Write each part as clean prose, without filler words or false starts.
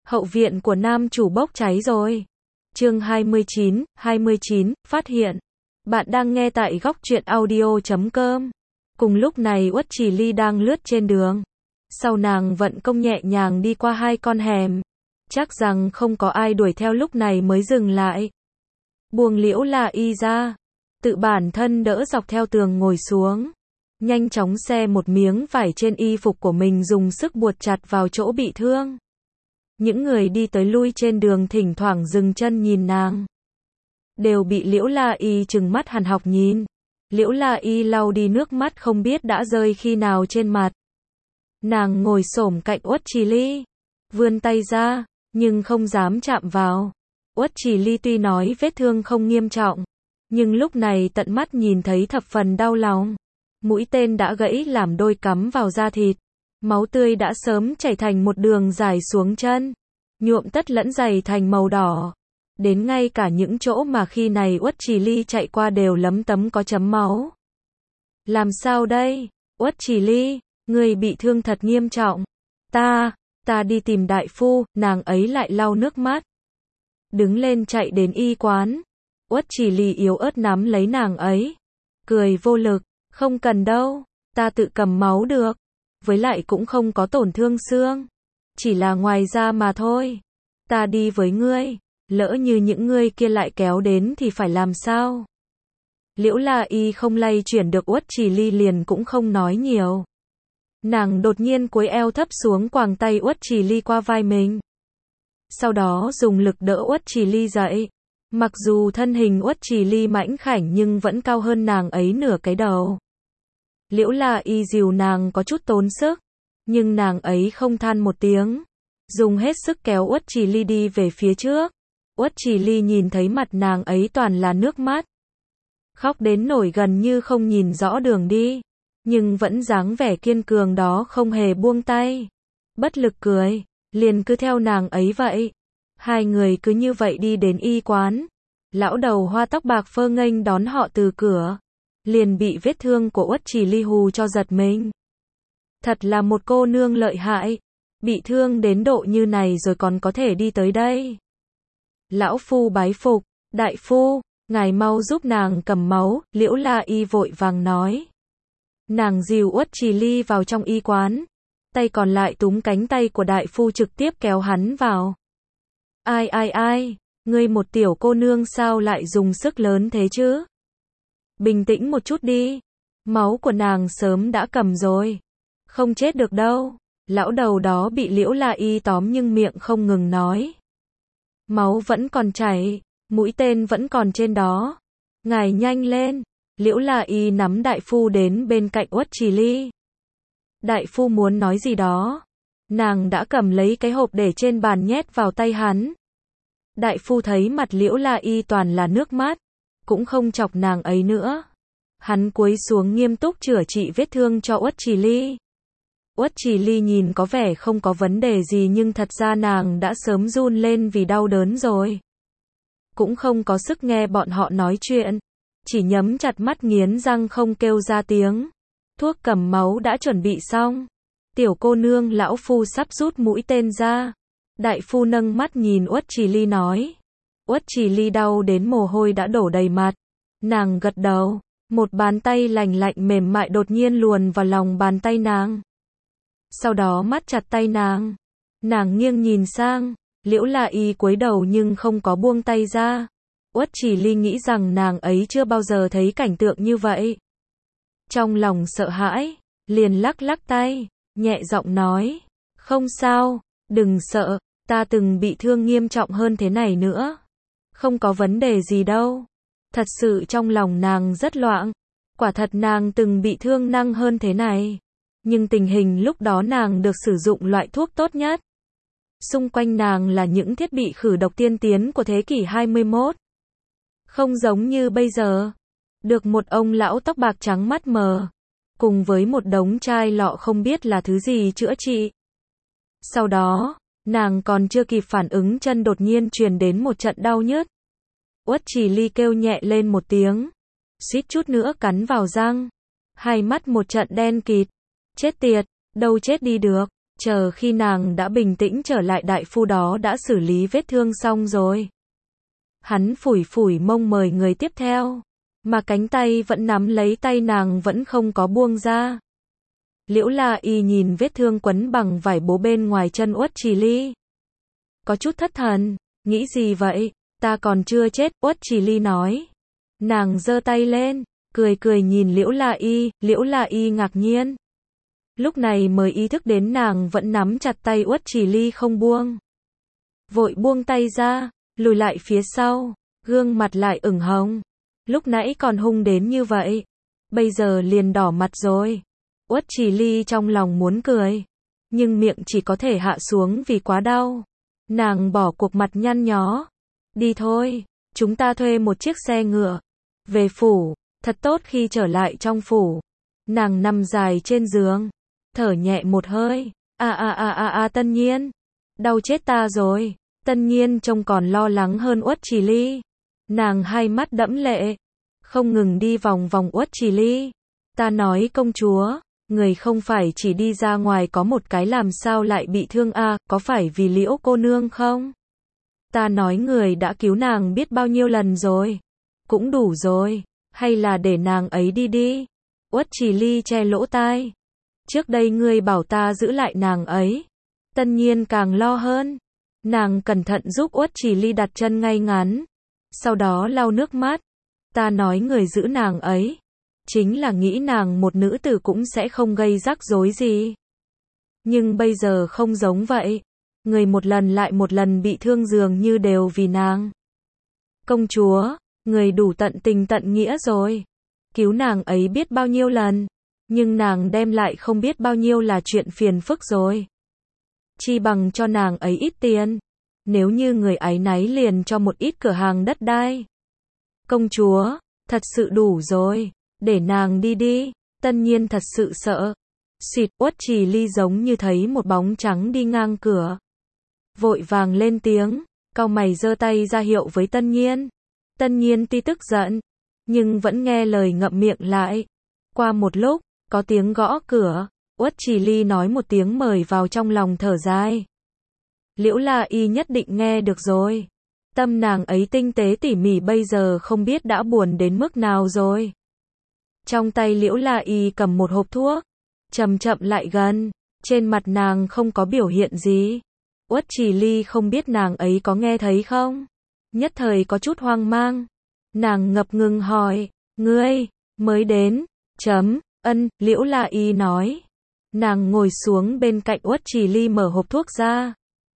Hậu viện của nam chủ bốc cháy rồi. Chương 29, phát hiện. Bạn đang nghe tại góc truyện audio.com. Cùng lúc này Uất Trì Ly đang lướt trên đường. Sau nàng vận công nhẹ nhàng đi qua 2 con hẻm. Chắc rằng không có ai đuổi theo lúc này mới dừng lại. Buông Liễu La Y ra. Tự bản thân đỡ dọc theo tường ngồi xuống. Nhanh chóng xe một miếng vải trên y phục của mình dùng sức buộc chặt vào chỗ bị thương. Những người đi tới lui trên đường thỉnh thoảng dừng chân nhìn nàng. Đều bị Liễu La Y trừng mắt hằn học nhìn. Liễu La Y lau đi nước mắt không biết đã rơi khi nào trên mặt. Nàng ngồi xổm cạnh Uất Trì Ly. Vươn tay ra, nhưng không dám chạm vào. Uất Trì Ly tuy nói vết thương không nghiêm trọng, nhưng lúc này tận mắt nhìn thấy thập phần đau lòng. Mũi tên đã gãy làm đôi cắm vào da thịt. Máu tươi đã sớm chảy thành một đường dài xuống chân. Nhuộm tất lẫn giày thành màu đỏ. Đến ngay cả những chỗ mà khi này Uất Trì Ly chạy qua đều lấm tấm có chấm máu. Làm sao đây? Uất Trì Ly, người bị thương thật nghiêm trọng. Ta đi tìm đại phu, nàng ấy lại lau nước mắt. Đứng lên chạy đến y quán. Uất Trì Ly yếu ớt nắm lấy nàng ấy. Cười vô lực, không cần đâu, ta tự cầm máu được. Với lại cũng không có tổn thương xương. Chỉ là ngoài da mà thôi. Ta đi với ngươi, lỡ như những ngươi kia lại kéo đến thì phải làm sao? Liễu La Y không lay chuyển được Uất Trì Ly liền cũng không nói nhiều. Nàng đột nhiên cúi eo thấp xuống quàng tay Uất Trì Ly qua vai mình. Sau đó dùng lực đỡ Uất Trì Ly dậy. Mặc dù thân hình Uất Trì Ly mảnh khảnh nhưng vẫn cao hơn nàng ấy nửa cái đầu. Liễu La Y dìu nàng có chút tốn sức, nhưng nàng ấy không than một tiếng, dùng hết sức kéo Uất Trì Ly đi về phía trước. Uất Trì Ly nhìn thấy mặt nàng ấy toàn là nước mắt, khóc đến nổi gần như không nhìn rõ đường đi, nhưng vẫn dáng vẻ kiên cường đó không hề buông tay. Bất lực cười, liền cứ theo nàng ấy vậy. Hai người cứ như vậy đi đến y quán. Lão đầu hoa tóc bạc phơ nghênh đón họ từ cửa. Liền bị vết thương của Uất Trì Ly hù cho giật mình. Thật là một cô nương lợi hại. Bị thương đến độ như này rồi còn có thể đi tới đây. Lão phu bái phục. Đại phu, ngài mau giúp nàng cầm máu. Liễu La Y vội vàng nói. Nàng dìu Uất Trì Ly vào trong y quán. Tay còn lại túm cánh tay của đại phu trực tiếp kéo hắn vào. Ai, ngươi một tiểu cô nương sao lại dùng sức lớn thế chứ? Bình tĩnh một chút đi. Máu của nàng sớm đã cầm rồi. Không chết được đâu. Lão đầu đó bị Liễu La Y tóm nhưng miệng không ngừng nói. Máu vẫn còn chảy. Mũi tên vẫn còn trên đó. Ngài nhanh lên. Liễu La Y nắm đại phu đến bên cạnh Uất Trì Ly. Đại phu muốn nói gì đó. Nàng đã cầm lấy cái hộp để trên bàn nhét vào tay hắn. Đại phu thấy mặt Liễu La Y toàn là nước mắt, cũng không chọc nàng ấy nữa. Hắn cúi xuống nghiêm túc chữa trị vết thương cho Uất Trì Ly. Uất Trì Ly nhìn có vẻ không có vấn đề gì nhưng thật ra nàng đã sớm run lên vì đau đớn rồi. Cũng không có sức nghe bọn họ nói chuyện, chỉ nhắm chặt mắt nghiến răng không kêu ra tiếng. Thuốc cầm máu đã chuẩn bị xong. Tiểu cô nương, lão phu sắp rút mũi tên ra. Đại phu nâng mắt nhìn Uất Trì Ly nói. Uất Trì Ly đau đến mồ hôi đã đổ đầy mặt. Nàng gật đầu. Một bàn tay lành lạnh mềm mại đột nhiên luồn vào lòng bàn tay nàng. Sau đó mắt chặt tay nàng. Nàng nghiêng nhìn sang. Liễu La Y cúi đầu nhưng không có buông tay ra. Uất Trì Ly nghĩ rằng nàng ấy chưa bao giờ thấy cảnh tượng như vậy. Trong lòng sợ hãi, liền lắc lắc tay, nhẹ giọng nói. Không sao, đừng sợ, ta từng bị thương nghiêm trọng hơn thế này nữa. Không có vấn đề gì đâu. Thật sự trong lòng nàng rất loạn. Quả thật nàng từng bị thương nặng hơn thế này. Nhưng tình hình lúc đó nàng được sử dụng loại thuốc tốt nhất. Xung quanh nàng là những thiết bị khử độc tiên tiến của thế kỷ 21. Không giống như bây giờ. Được một ông lão tóc bạc trắng mắt mờ. Cùng với một đống chai lọ không biết là thứ gì chữa trị. Sau đó, nàng còn chưa kịp phản ứng chân đột nhiên truyền đến một trận đau nhức. Uất Trì Ly kêu nhẹ lên một tiếng. Suýt chút nữa cắn vào răng. Hai mắt một trận đen kịt. Chết tiệt, đâu chết đi được. Chờ khi nàng đã bình tĩnh trở lại đại phu đó đã xử lý vết thương xong rồi. Hắn phủi phủi mông mời người tiếp theo, mà cánh tay vẫn nắm lấy tay nàng vẫn không có buông ra. Liễu La Y nhìn vết thương quấn bằng vải bố bên ngoài chân Uất Trì Ly. Có chút thất thần, nghĩ gì vậy, ta còn chưa chết, Uất Trì Ly nói. Nàng giơ tay lên, cười cười nhìn Liễu La Y ngạc nhiên. Lúc này mới ý thức đến nàng vẫn nắm chặt tay Uất Trì Ly không buông. Vội buông tay ra, lùi lại phía sau, gương mặt lại ửng hồng. Lúc nãy còn hung đến như vậy, bây giờ liền đỏ mặt rồi. Uất Trì Ly trong lòng muốn cười, nhưng miệng chỉ có thể hạ xuống vì quá đau. Nàng bỏ cuộc mặt nhăn nhó. Đi thôi, chúng ta thuê một chiếc xe ngựa. Về phủ, thật tốt khi trở lại trong phủ. Nàng nằm dài trên giường, thở nhẹ một hơi. Tân Nhiên. Đau chết ta rồi. Tân Nhiên trông còn lo lắng hơn Uất Trì Ly. Nàng hai mắt đẫm lệ, không ngừng đi vòng vòng Uất Trì Ly. Ta nói công chúa, người không phải chỉ đi ra ngoài có một cái làm sao lại bị thương có phải vì Liễu cô nương không? Ta nói người đã cứu nàng biết bao nhiêu lần rồi. Cũng đủ rồi, hay là để nàng ấy đi đi. Uất Trì Ly che lỗ tai. Trước đây ngươi bảo ta giữ lại nàng ấy. Tân Nhiên càng lo hơn. Nàng cẩn thận giúp Uất Trì Ly đặt chân ngay ngắn. Sau đó lau nước mắt. Ta nói người giữ nàng ấy, chính là nghĩ nàng một nữ tử cũng sẽ không gây rắc rối gì. Nhưng bây giờ không giống vậy. Người một lần lại một lần bị thương dường như đều vì nàng. Công chúa, người đủ tận tình tận nghĩa rồi. Cứu nàng ấy biết bao nhiêu lần, nhưng nàng đem lại không biết bao nhiêu là chuyện phiền phức rồi. Chi bằng cho nàng ấy ít tiền. Nếu như người áy náy liền cho một ít cửa hàng đất đai. Công chúa, thật sự đủ rồi, để nàng đi đi. Tân Nhiên thật sự sợ. Xịt, Uất Trì Ly giống như thấy một bóng trắng đi ngang cửa. Vội vàng lên tiếng, cau mày giơ tay ra hiệu với Tân Nhiên. Tân Nhiên tuy tức giận, nhưng vẫn nghe lời ngậm miệng lại. Qua một lúc, có tiếng gõ cửa. Uất Trì Ly nói một tiếng mời vào trong lòng thở dài. Liễu La Y nhất định nghe được rồi. Tâm nàng ấy tinh tế tỉ mỉ bây giờ không biết đã buồn đến mức nào rồi. Trong tay Liễu La Y cầm một hộp thuốc, chậm chậm lại gần, trên mặt nàng không có biểu hiện gì. Uất Trì Ly không biết nàng ấy có nghe thấy không? Nhất thời có chút hoang mang. Nàng ngập ngừng hỏi, ngươi, mới đến, Liễu La Y nói. Nàng ngồi xuống bên cạnh Uất Trì Ly mở hộp thuốc ra.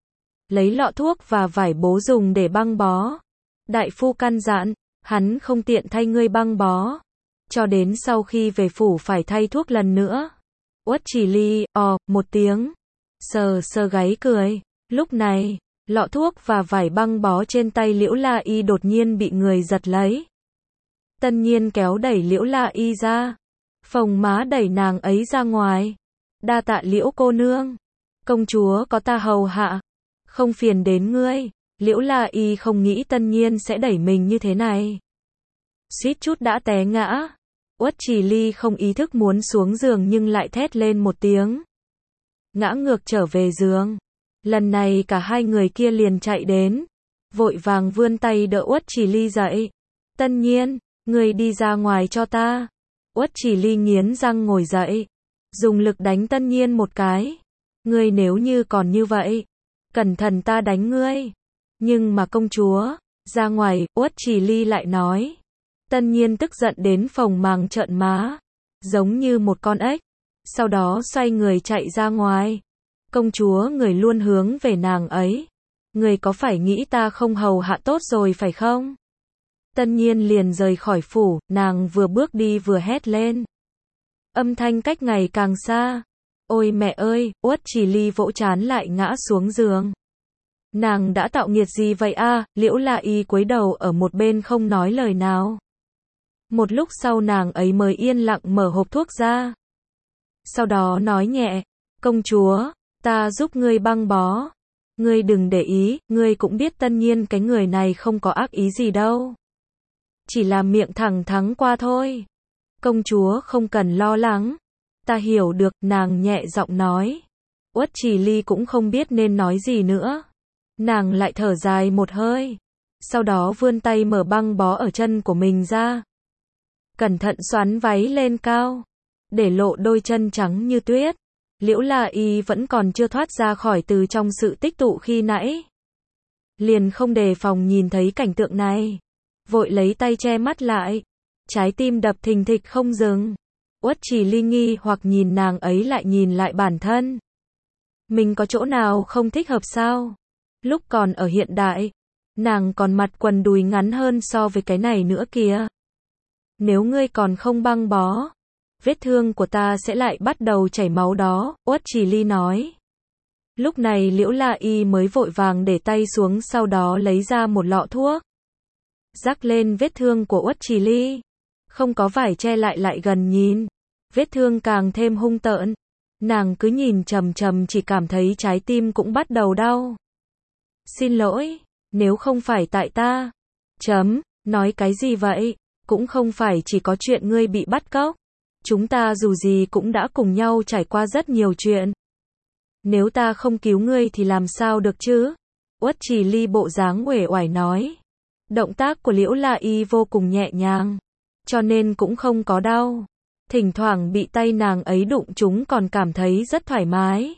Lấy lọ thuốc và vải bố dùng để băng bó. Đại phu căn dặn, hắn không tiện thay ngươi băng bó. Cho đến sau khi về phủ phải thay thuốc lần nữa. Uất Trì Ly, một tiếng. Sờ sờ gáy cười. Lúc này, lọ thuốc và vải băng bó trên tay Liễu La Y đột nhiên bị người giật lấy. Tân Nhiên kéo đẩy Liễu La Y ra. Phồng má đẩy nàng ấy ra ngoài. Đa tạ Liễu cô nương. Công chúa có ta hầu hạ. Không phiền đến ngươi. Liễu La Y không nghĩ Tân Nhiên sẽ đẩy mình như thế này. Suýt chút đã té ngã. Uất Trì Ly không ý thức muốn xuống giường nhưng lại thét lên một tiếng. Ngã ngược trở về giường. Lần này cả hai người kia liền chạy đến. Vội vàng vươn tay đỡ Uất Trì Ly dậy. Tân Nhiên, ngươi đi ra ngoài cho ta. Uất Trì Ly nghiến răng ngồi dậy. Dùng lực đánh Tân Nhiên một cái. Ngươi nếu như còn như vậy, cẩn thận ta đánh ngươi. Nhưng mà công chúa, ra ngoài, Uất Trì Ly lại nói. Tân Nhiên tức giận đến phồng màng trợn má, giống như một con ếch. Sau đó xoay người chạy ra ngoài. Công chúa, người luôn hướng về nàng ấy. Người có phải nghĩ ta không hầu hạ tốt rồi phải không? Tân Nhiên liền rời khỏi phủ, nàng vừa bước đi vừa hét lên. Âm thanh cách ngày càng xa. Ôi mẹ ơi, Uất Trì Ly vỗ trán lại ngã xuống giường. Nàng đã tạo nghiệt gì vậy Liễu La Y cúi đầu ở một bên không nói lời nào. Một lúc sau nàng ấy mới yên lặng mở hộp thuốc ra. Sau đó nói nhẹ, công chúa, ta giúp ngươi băng bó. Ngươi đừng để ý, ngươi cũng biết Tân Nhiên cái người này không có ác ý gì đâu. Chỉ là miệng thẳng thắn qua thôi. Công chúa không cần lo lắng. Ta hiểu được, nàng nhẹ giọng nói. Uất Trì Ly cũng không biết nên nói gì nữa. Nàng lại thở dài một hơi. Sau đó vươn tay mở băng bó ở chân của mình ra. Cẩn thận xoắn váy lên cao. Để lộ đôi chân trắng như tuyết. Liễu La Y vẫn còn chưa thoát ra khỏi từ trong sự tích tụ khi nãy. Liền không đề phòng nhìn thấy cảnh tượng này. Vội lấy tay che mắt lại. Trái tim đập thình thịch không dừng. Uất Trì Ly nghi hoặc nhìn nàng ấy lại nhìn lại bản thân. Mình có chỗ nào không thích hợp sao? Lúc còn ở hiện đại, nàng còn mặc quần đùi ngắn hơn so với cái này nữa kìa. Nếu ngươi còn không băng bó, vết thương của ta sẽ lại bắt đầu chảy máu đó, Uất Trì Ly nói. Lúc này Liễu La Y mới vội vàng để tay xuống, sau đó lấy ra một lọ thuốc. Rắc lên vết thương của Uất Trì Ly. Không có vải che lại gần nhìn. Vết thương càng thêm hung tợn. Nàng cứ nhìn chằm chằm chỉ cảm thấy trái tim cũng bắt đầu đau. Xin lỗi, nếu không phải tại ta. Nói cái gì vậy? Cũng không phải chỉ có chuyện ngươi bị bắt cóc. Chúng ta dù gì cũng đã cùng nhau trải qua rất nhiều chuyện. Nếu ta không cứu ngươi thì làm sao được chứ? Uất Trì Ly bộ dáng uể oải nói. Động tác của Liễu La Y vô cùng nhẹ nhàng, cho nên cũng không có đau. Thỉnh thoảng bị tay nàng ấy đụng chúng còn cảm thấy rất thoải mái.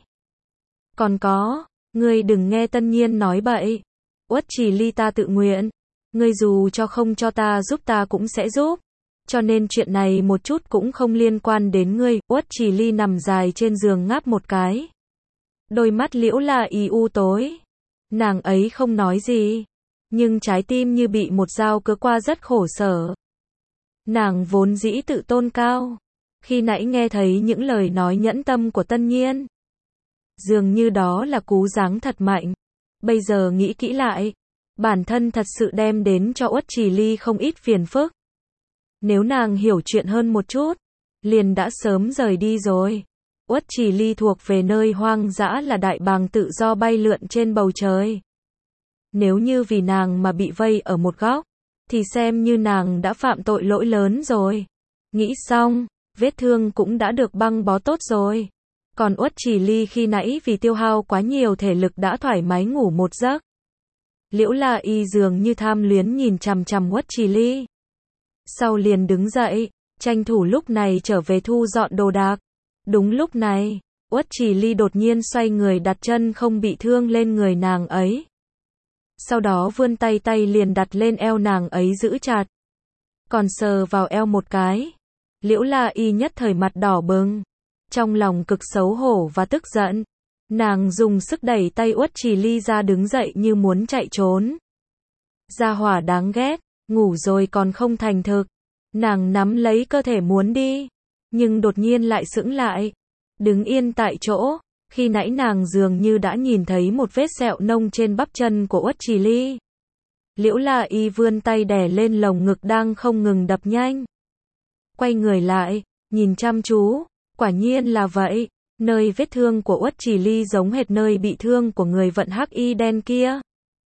Còn có, ngươi đừng nghe Tân Nhiên nói bậy. Uất Trì Ly, ta tự nguyện. Ngươi dù cho không cho ta giúp ta cũng sẽ giúp. Cho nên chuyện này một chút cũng không liên quan đến ngươi. Uất Trì Ly nằm dài trên giường ngáp một cái. Đôi mắt Liễu La Y u tối. Nàng ấy không nói gì, nhưng trái tim như bị một dao cứa qua rất khổ sở. Nàng vốn dĩ tự tôn cao. Khi nãy nghe thấy những lời nói nhẫn tâm của Tân Nhiên, dường như đó là cú giáng thật mạnh. Bây giờ nghĩ kỹ lại, bản thân thật sự đem đến cho Uất Trì Ly không ít phiền phức. Nếu nàng hiểu chuyện hơn một chút, liền đã sớm rời đi rồi. Uất Trì Ly thuộc về nơi hoang dã là đại bàng tự do bay lượn trên bầu trời. Nếu như vì nàng mà bị vây ở một góc, thì xem như nàng đã phạm tội lỗi lớn rồi. Nghĩ xong, vết thương cũng đã được băng bó tốt rồi. Còn Uất Trì Ly khi nãy vì tiêu hao quá nhiều thể lực đã thoải mái ngủ một giấc. Liễu La Y dường như tham luyến nhìn chằm chằm Uất Trì Ly. Sau liền đứng dậy, tranh thủ lúc này trở về thu dọn đồ đạc. Đúng lúc này, Uất Trì Ly đột nhiên xoay người đặt chân không bị thương lên người nàng ấy. Sau đó vươn tay liền đặt lên eo nàng ấy giữ chặt. Còn sờ vào eo một cái. Liễu La Y nhất thời mặt đỏ bừng. Trong lòng cực xấu hổ và tức giận. Nàng dùng sức đẩy tay Uất Trì Ly ra đứng dậy như muốn chạy trốn. Gia hỏa đáng ghét, ngủ rồi còn không thành thực. Nàng nắm lấy cơ thể muốn đi. Nhưng đột nhiên lại sững lại. Đứng yên tại chỗ. Khi nãy nàng dường như đã nhìn thấy một vết sẹo nông trên bắp chân của Uất Trì Ly. Liễu La Y vươn tay đè lên lồng ngực đang không ngừng đập nhanh. Quay người lại, nhìn chăm chú, quả nhiên là vậy. Nơi vết thương của Uất Trì Ly giống hệt nơi bị thương của người vận hắc y đen kia.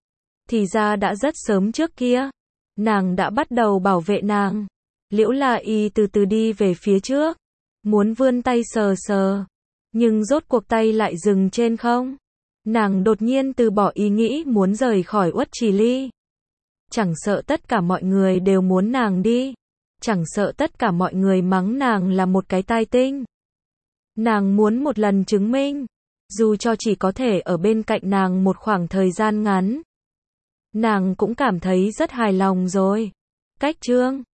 Thì ra đã rất sớm trước kia, nàng đã bắt đầu bảo vệ nàng. Liễu La Y từ từ đi về phía trước, muốn vươn tay sờ sờ. Nhưng rốt cuộc tay lại dừng trên không. Nàng đột nhiên từ bỏ ý nghĩ muốn rời khỏi Uất Trì Ly. Chẳng sợ tất cả mọi người đều muốn nàng đi. Chẳng sợ tất cả mọi người mắng nàng là một cái tai tinh. Nàng muốn một lần chứng minh. Dù cho chỉ có thể ở bên cạnh nàng một khoảng thời gian ngắn. Nàng cũng cảm thấy rất hài lòng rồi. Cách chương